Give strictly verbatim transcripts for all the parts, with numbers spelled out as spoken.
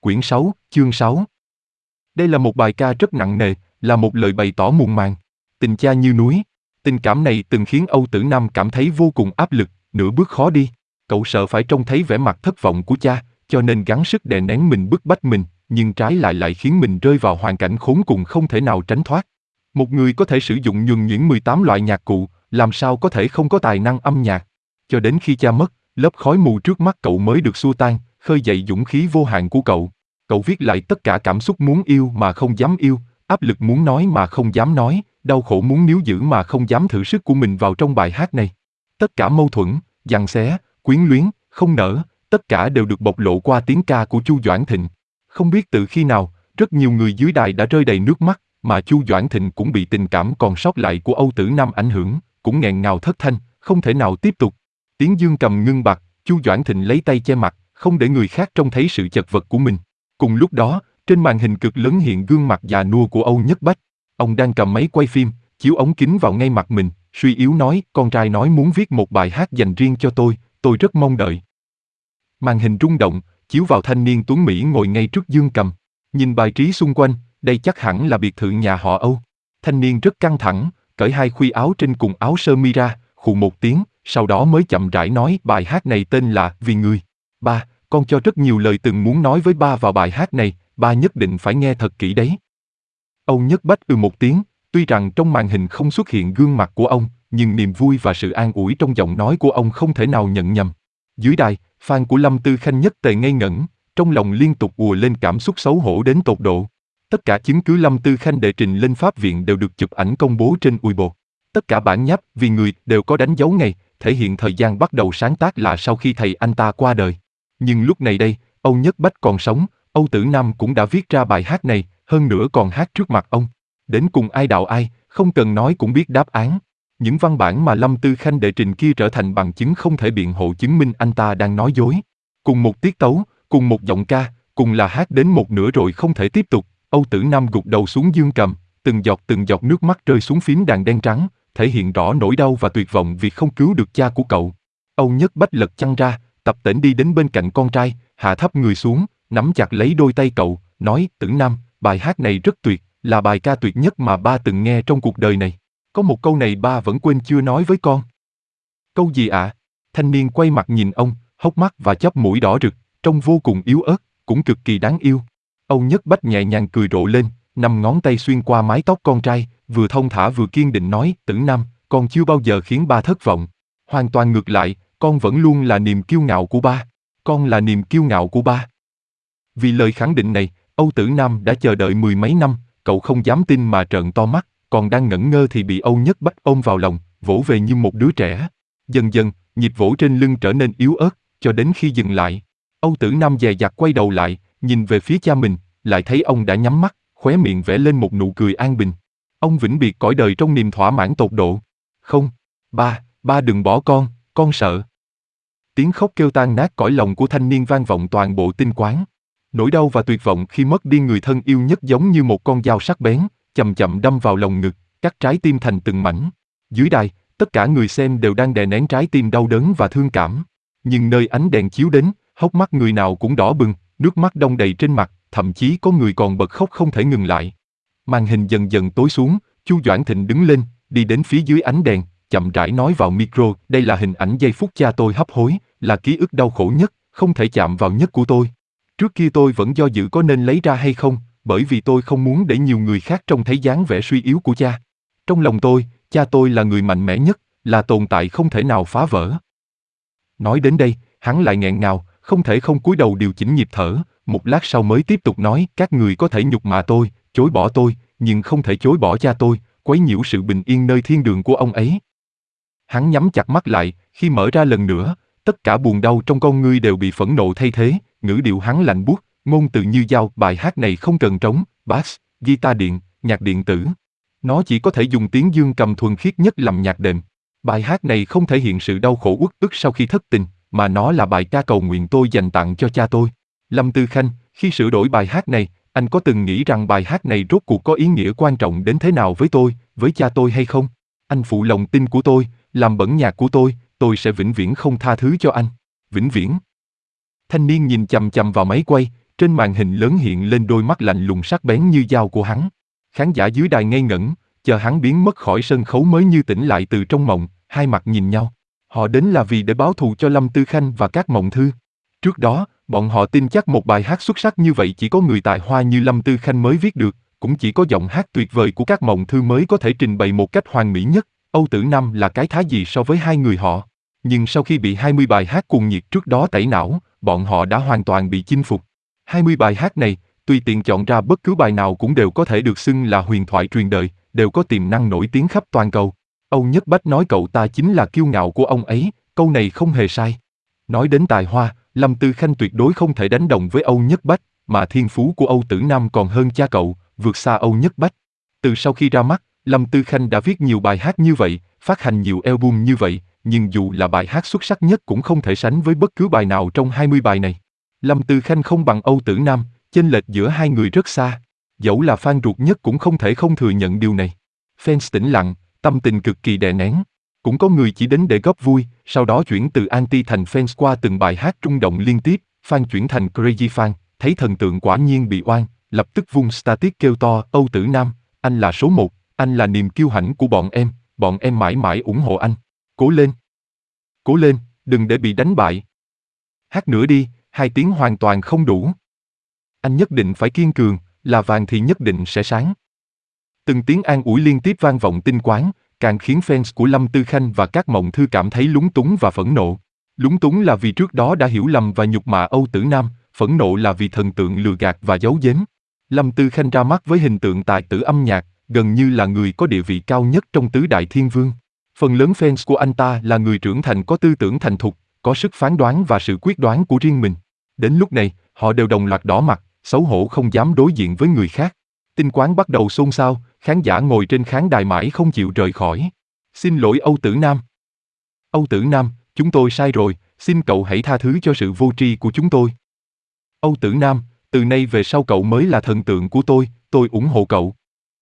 quyển sáu, chương sáu. Đây là một bài ca rất nặng nề, là một lời bày tỏ muộn màng. Tình cha như núi. Tình cảm này từng khiến Âu Tử Nam cảm thấy vô cùng áp lực, nửa bước khó đi. Cậu sợ phải trông thấy vẻ mặt thất vọng của cha, cho nên gắng sức đè nén mình bức bách mình, nhưng trái lại lại khiến mình rơi vào hoàn cảnh khốn cùng không thể nào tránh thoát. Một người có thể sử dụng nhuần nhuyễn mười tám loại nhạc cụ, làm sao có thể không có tài năng âm nhạc. Cho đến khi cha mất, lớp khói mù trước mắt cậu mới được xua tan, khơi dậy dũng khí vô hạn của cậu. Cậu viết lại tất cả cảm xúc muốn yêu mà không dám yêu, áp lực muốn nói mà không dám nói, đau khổ muốn níu giữ mà không dám thử sức của mình vào trong bài hát này. Tất cả mâu thuẫn, giằng xé, quyến luyến, không nỡ, tất cả đều được bộc lộ qua tiếng ca của Chu Doãn Thịnh. Không biết từ khi nào, rất nhiều người dưới đài đã rơi đầy nước mắt, mà Chu Doãn Thịnh cũng bị tình cảm còn sót lại của Âu Tử Nam ảnh hưởng, cũng nghẹn ngào thất thanh, không thể nào tiếp tục. Tiếng dương cầm ngưng bặt, Chu Doãn Thịnh lấy tay che mặt, không để người khác trông thấy sự chật vật của mình. Cùng lúc đó, trên màn hình cực lớn hiện gương mặt già nua của Âu Nhất Bách. Ông đang cầm máy quay phim, chiếu ống kính vào ngay mặt mình, suy yếu nói, con trai nói muốn viết một bài hát dành riêng cho tôi, tôi rất mong đợi. Màn hình rung động, chiếu vào thanh niên tuấn Mỹ ngồi ngay trước dương cầm. Nhìn bài trí xung quanh, đây chắc hẳn là biệt thự nhà họ Âu. Thanh niên rất căng thẳng, cởi hai khuy áo trên cùng áo sơ mi ra, khụ một tiếng, sau đó mới chậm rãi nói bài hát này tên là Vì Người. Ba, con cho rất nhiều lời từng muốn nói với ba vào bài hát này, ba nhất định phải nghe thật kỹ đấy. Âu Nhất Bách ừ một tiếng, tuy rằng trong màn hình không xuất hiện gương mặt của ông, nhưng niềm vui và sự an ủi trong giọng nói của ông không thể nào nhận nhầm. Dưới đài, fan của Lâm Tư Khanh nhất tề ngây ngẩn, trong lòng liên tục ùa lên cảm xúc xấu hổ đến tột độ. Tất cả chứng cứ Lâm Tư Khanh đệ trình lên pháp viện đều được chụp ảnh công bố trên Weibo. Tất cả bản nháp Vì Người đều có đánh dấu ngày, thể hiện thời gian bắt đầu sáng tác là sau khi thầy anh ta qua đời. Nhưng lúc này đây, Âu Nhất Bách còn sống, Âu Tử Nam cũng đã viết ra bài hát này, hơn nữa còn hát trước mặt ông. Đến cùng ai đạo ai, không cần nói cũng biết đáp án. Những văn bản mà Lâm Tư Khanh đệ trình kia trở thành bằng chứng không thể biện hộ chứng minh anh ta đang nói dối. Cùng một tiết tấu, cùng một giọng ca, cùng là hát đến một nửa rồi không thể tiếp tục, Âu Tử Nam gục đầu xuống dương cầm, từng giọt từng giọt nước mắt rơi xuống phím đàn đen trắng, thể hiện rõ nỗi đau và tuyệt vọng vì không cứu được cha của cậu. Âu Nhất Bách lật chăn ra, tập tễnh đi đến bên cạnh con trai, hạ thấp người xuống, nắm chặt lấy đôi tay cậu, nói, Tử Nam, bài hát này rất tuyệt, là bài ca tuyệt nhất mà ba từng nghe trong cuộc đời này. Có một câu này ba vẫn quên chưa nói với con. Câu gì ạ? À? Thanh niên quay mặt nhìn ông, hốc mắt và chóp mũi đỏ rực, trông vô cùng yếu ớt, cũng cực kỳ đáng yêu. Âu Nhất Bách nhẹ nhàng cười rộ lên, năm ngón tay xuyên qua mái tóc con trai, vừa thông thả vừa kiên định nói, Tử Nam, con chưa bao giờ khiến ba thất vọng. Hoàn toàn ngược lại, con vẫn luôn là niềm kiêu ngạo của ba. Con là niềm kiêu ngạo của ba. Vì lời khẳng định này, Âu Tử Nam đã chờ đợi mười mấy năm, cậu không dám tin mà trợn to mắt, còn đang ngẩn ngơ thì bị Âu Nhất Bách ôm vào lòng, vỗ về như một đứa trẻ. Dần dần, nhịp vỗ trên lưng trở nên yếu ớt, cho đến khi dừng lại. Âu Tử Nam dè dặt quay đầu lại, nhìn về phía cha mình, lại thấy ông đã nhắm mắt, khóe miệng vẽ lên một nụ cười an bình. Ông vĩnh biệt cõi đời trong niềm thỏa mãn tột độ. Không, ba, ba đừng bỏ con, con sợ. Tiếng khóc kêu tan nát cõi lòng của thanh niên vang vọng toàn bộ tinh quán. Nỗi đau và tuyệt vọng khi mất đi người thân yêu nhất giống như một con dao sắc bén, chậm chậm đâm vào lồng ngực, cắt trái tim thành từng mảnh. Dưới đài, tất cả người xem đều đang đè nén trái tim đau đớn và thương cảm. Nhưng nơi ánh đèn chiếu đến, hốc mắt người nào cũng đỏ bừng, nước mắt đong đầy trên mặt, thậm chí có người còn bật khóc không thể ngừng lại. Màn hình dần dần tối xuống, Chu Doãn Thịnh đứng lên, đi đến phía dưới ánh đèn, chậm rãi nói vào micro, đây là hình ảnh giây phút cha tôi hấp hối, là ký ức đau khổ nhất, không thể chạm vào nhất của tôi. Trước kia tôi vẫn do dự có nên lấy ra hay không, bởi vì tôi không muốn để nhiều người khác trông thấy dáng vẻ suy yếu của cha. Trong lòng tôi, cha tôi là người mạnh mẽ nhất, là tồn tại không thể nào phá vỡ. Nói đến đây, hắn lại nghẹn ngào, không thể không cúi đầu điều chỉnh nhịp thở, một lát sau mới tiếp tục nói, các người có thể nhục mạ tôi, chối bỏ tôi, nhưng không thể chối bỏ cha tôi, quấy nhiễu sự bình yên nơi thiên đường của ông ấy. Hắn nhắm chặt mắt lại, khi mở ra lần nữa, tất cả buồn đau trong con ngươi đều bị phẫn nộ thay thế, ngữ điệu hắn lạnh buốt, ngôn từ như dao, bài hát này không cần trống, bass, guitar điện, nhạc điện tử. Nó chỉ có thể dùng tiếng dương cầm thuần khiết nhất làm nhạc đệm. Bài hát này không thể hiện sự đau khổ uất ức sau khi thất tình, mà nó là bài ca cầu nguyện tôi dành tặng cho cha tôi. Lâm Tư Khanh, khi sửa đổi bài hát này, anh có từng nghĩ rằng bài hát này rốt cuộc có ý nghĩa quan trọng đến thế nào với tôi, với cha tôi hay không? Anh phụ lòng tin của tôi, làm bẩn nhạc của tôi, tôi sẽ vĩnh viễn không tha thứ cho anh. Vĩnh viễn. Thanh niên nhìn chằm chằm vào máy quay, Trên màn hình lớn hiện lên đôi mắt lạnh lùng sắc bén như dao của hắn. Khán giả dưới đài ngây ngẩn, chờ hắn biến mất khỏi sân khấu mới như tỉnh lại từ trong mộng, hai mặt nhìn nhau. Họ đến là vì để báo thù cho Lâm Tư Khanh và các mộng thư. Trước đó, bọn họ tin chắc một bài hát xuất sắc như vậy chỉ có người tài hoa như Lâm Tư Khanh mới viết được, cũng chỉ có giọng hát tuyệt vời của các mộng thư mới có thể trình bày một cách hoàn mỹ nhất. Âu Tử Nam là cái thá gì so với hai người họ. Nhưng sau khi bị hai mươi bài hát cuồng nhiệt trước đó tẩy não, bọn họ đã hoàn toàn bị chinh phục. hai mươi bài hát này, tùy tiện chọn ra bất cứ bài nào cũng đều có thể được xưng là huyền thoại truyền đời, đều có tiềm năng nổi tiếng khắp toàn cầu. Âu Nhất Bách nói cậu ta chính là kiêu ngạo của ông ấy, câu này không hề sai. Nói đến tài hoa, Lâm Tư Khanh tuyệt đối không thể đánh đồng với Âu Nhất Bách, mà thiên phú của Âu Tử Nam còn hơn cha cậu, vượt xa Âu Nhất Bách. Từ sau khi ra mắt, Lâm Tư Khanh đã viết nhiều bài hát như vậy, phát hành nhiều album như vậy, nhưng dù là bài hát xuất sắc nhất cũng không thể sánh với bất cứ bài nào trong hai mươi bài này. Lâm Tư Khanh không bằng Âu Tử Nam, chênh lệch giữa hai người rất xa. Dẫu là fan ruột nhất cũng không thể không thừa nhận điều này. Fans tĩnh lặng, tâm tình cực kỳ đè nén. Cũng có người chỉ đến để góp vui, sau đó chuyển từ anti thành fans qua từng bài hát rung động liên tiếp, fan chuyển thành crazy fan, thấy thần tượng quả nhiên bị oan, lập tức vung status kêu to, Âu Tử Nam, anh là số một, anh là niềm kiêu hãnh của bọn em, bọn em mãi mãi ủng hộ anh. Cố lên! Cố lên, đừng để bị đánh bại. Hát nữa đi, hai tiếng hoàn toàn không đủ. Anh nhất định phải kiên cường, là vàng thì nhất định sẽ sáng. Từng tiếng an ủi liên tiếp vang vọng tinh quán, càng khiến fans của Lâm Tư Khanh và các mộng thư cảm thấy lúng túng và phẫn nộ. Lúng túng là vì trước đó đã hiểu lầm và nhục mạ Âu Tử Nam, phẫn nộ là vì thần tượng lừa gạt và giấu giếm. Lâm Tư Khanh ra mắt với hình tượng tài tử âm nhạc, gần như là người có địa vị cao nhất trong tứ đại thiên vương. Phần lớn fans của anh ta là người trưởng thành có tư tưởng thành thục, có sức phán đoán và sự quyết đoán của riêng mình. Đến lúc này, họ đều đồng loạt đỏ mặt, xấu hổ không dám đối diện với người khác. Tinh quán bắt đầu xôn xao, khán giả ngồi trên khán đài mãi không chịu rời khỏi. Xin lỗi Âu Tử Nam. Âu Tử Nam, chúng tôi sai rồi, xin cậu hãy tha thứ cho sự vô tri của chúng tôi. Âu Tử Nam, từ nay về sau cậu mới là thần tượng của tôi, tôi ủng hộ cậu.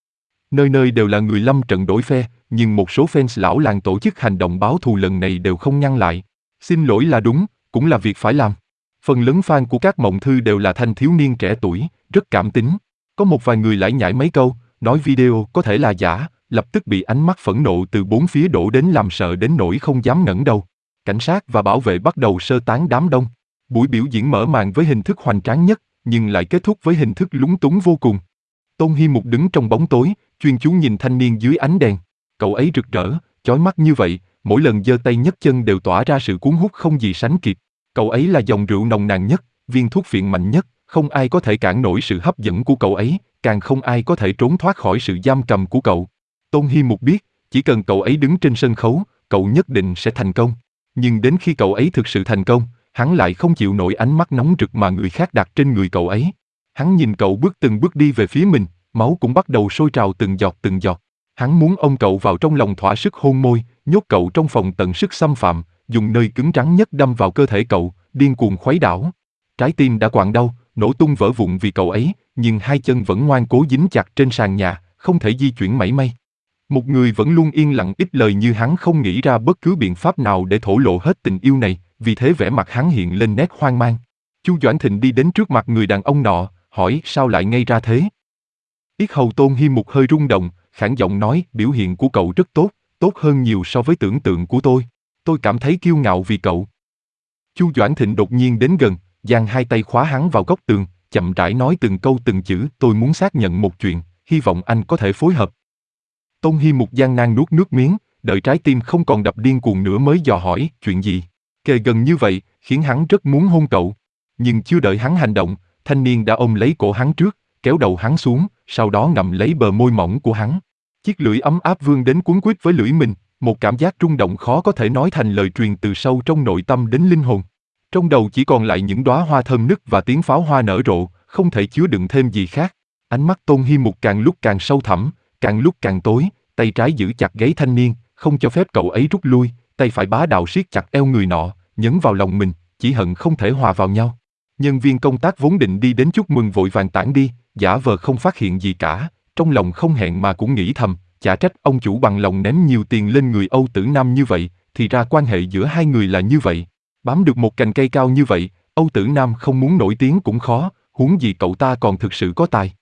Nơi nơi đều là người lâm trận đổi phe, nhưng một số fans lão làng tổ chức hành động báo thù lần này đều không ngăn lại. Xin lỗi là đúng, cũng là việc phải làm. Phần lớn fan của các mộng thư đều là thanh thiếu niên trẻ tuổi, rất cảm tính. Có một vài người lải nhải mấy câu, nói video có thể là giả, lập tức bị ánh mắt phẫn nộ từ bốn phía đổ đến làm sợ đến nỗi không dám ngẩng đầu. Cảnh sát và bảo vệ bắt đầu sơ tán đám đông. Buổi biểu diễn mở màn với hình thức hoành tráng nhất, nhưng lại kết thúc với hình thức lúng túng vô cùng. Tôn Hi Mục đứng trong bóng tối, chuyên chú nhìn thanh niên dưới ánh đèn. Cậu ấy rực rỡ, chói mắt như vậy, mỗi lần giơ tay nhấc chân đều tỏa ra sự cuốn hút không gì sánh kịp. Cậu ấy là dòng rượu nồng nàn nhất, viên thuốc phiện mạnh nhất, không ai có thể cản nổi sự hấp dẫn của cậu ấy, càng không ai có thể trốn thoát khỏi sự giam cầm của cậu. Tôn Hi Mục biết, chỉ cần cậu ấy đứng trên sân khấu, cậu nhất định sẽ thành công. Nhưng đến khi cậu ấy thực sự thành công, hắn lại không chịu nổi ánh mắt nóng rực mà người khác đặt trên người cậu ấy. Hắn nhìn cậu bước từng bước đi về phía mình, máu cũng bắt đầu sôi trào từng giọt từng giọt. Hắn muốn ôm cậu vào trong lòng thỏa sức hôn môi, nhốt cậu trong phòng tận sức xâm phạm, dùng nơi cứng rắn nhất đâm vào cơ thể cậu, điên cuồng khuấy đảo. Trái tim đã quặn đau, nổ tung vỡ vụn vì cậu ấy, nhưng hai chân vẫn ngoan cố dính chặt trên sàn nhà, không thể di chuyển mảy may. Một người vẫn luôn yên lặng ít lời như hắn không nghĩ ra bất cứ biện pháp nào để thổ lộ hết tình yêu này, vì thế vẻ mặt hắn hiện lên nét hoang mang. Chu Doãn Thịnh đi đến trước mặt người đàn ông nọ, hỏi sao lại ngây ra thế. Yết hầu Tôn Hi Mục hơi rung động, khản giọng nói, biểu hiện của cậu rất tốt, tốt hơn nhiều so với tưởng tượng của tôi. Tôi cảm thấy kiêu ngạo vì cậu. Chu Doãn Thịnh đột nhiên đến gần, giang hai tay khóa hắn vào góc tường, chậm rãi nói từng câu từng chữ, tôi muốn xác nhận một chuyện, hy vọng anh có thể phối hợp. Tôn Hi Mục gian nan nuốt nước miếng, đợi trái tim không còn đập điên cuồng nữa mới dò hỏi, chuyện gì? Kề gần như vậy, khiến hắn rất muốn hôn cậu. Nhưng chưa đợi hắn hành động, thanh niên đã ôm lấy cổ hắn trước, kéo đầu hắn xuống, sau đó ngậm lấy bờ môi mỏng của hắn. Chiếc lưỡi ấm áp vươn đến cuốn quýt với lưỡi mình, một cảm giác rung động khó có thể nói thành lời truyền từ sâu trong nội tâm đến linh hồn. Trong đầu chỉ còn lại những đóa hoa thơm nức và tiếng pháo hoa nở rộ, không thể chứa đựng thêm gì khác. Ánh mắt Tôn Hi Mục càng lúc càng sâu thẳm, càng lúc càng tối, tay trái giữ chặt gáy thanh niên, không cho phép cậu ấy rút lui, tay phải bá đạo siết chặt eo người nọ, nhấn vào lòng mình, chỉ hận không thể hòa vào nhau. Nhân viên công tác vốn định đi đến chúc mừng vội vàng tản đi, giả vờ không phát hiện gì cả, trong lòng không hẹn mà cũng nghĩ thầm, chả trách ông chủ bằng lòng ném nhiều tiền lên người Âu Tử Nam như vậy, thì ra quan hệ giữa hai người là như vậy. Bám được một cành cây cao như vậy, Âu Tử Nam không muốn nổi tiếng cũng khó, huống gì cậu ta còn thực sự có tài.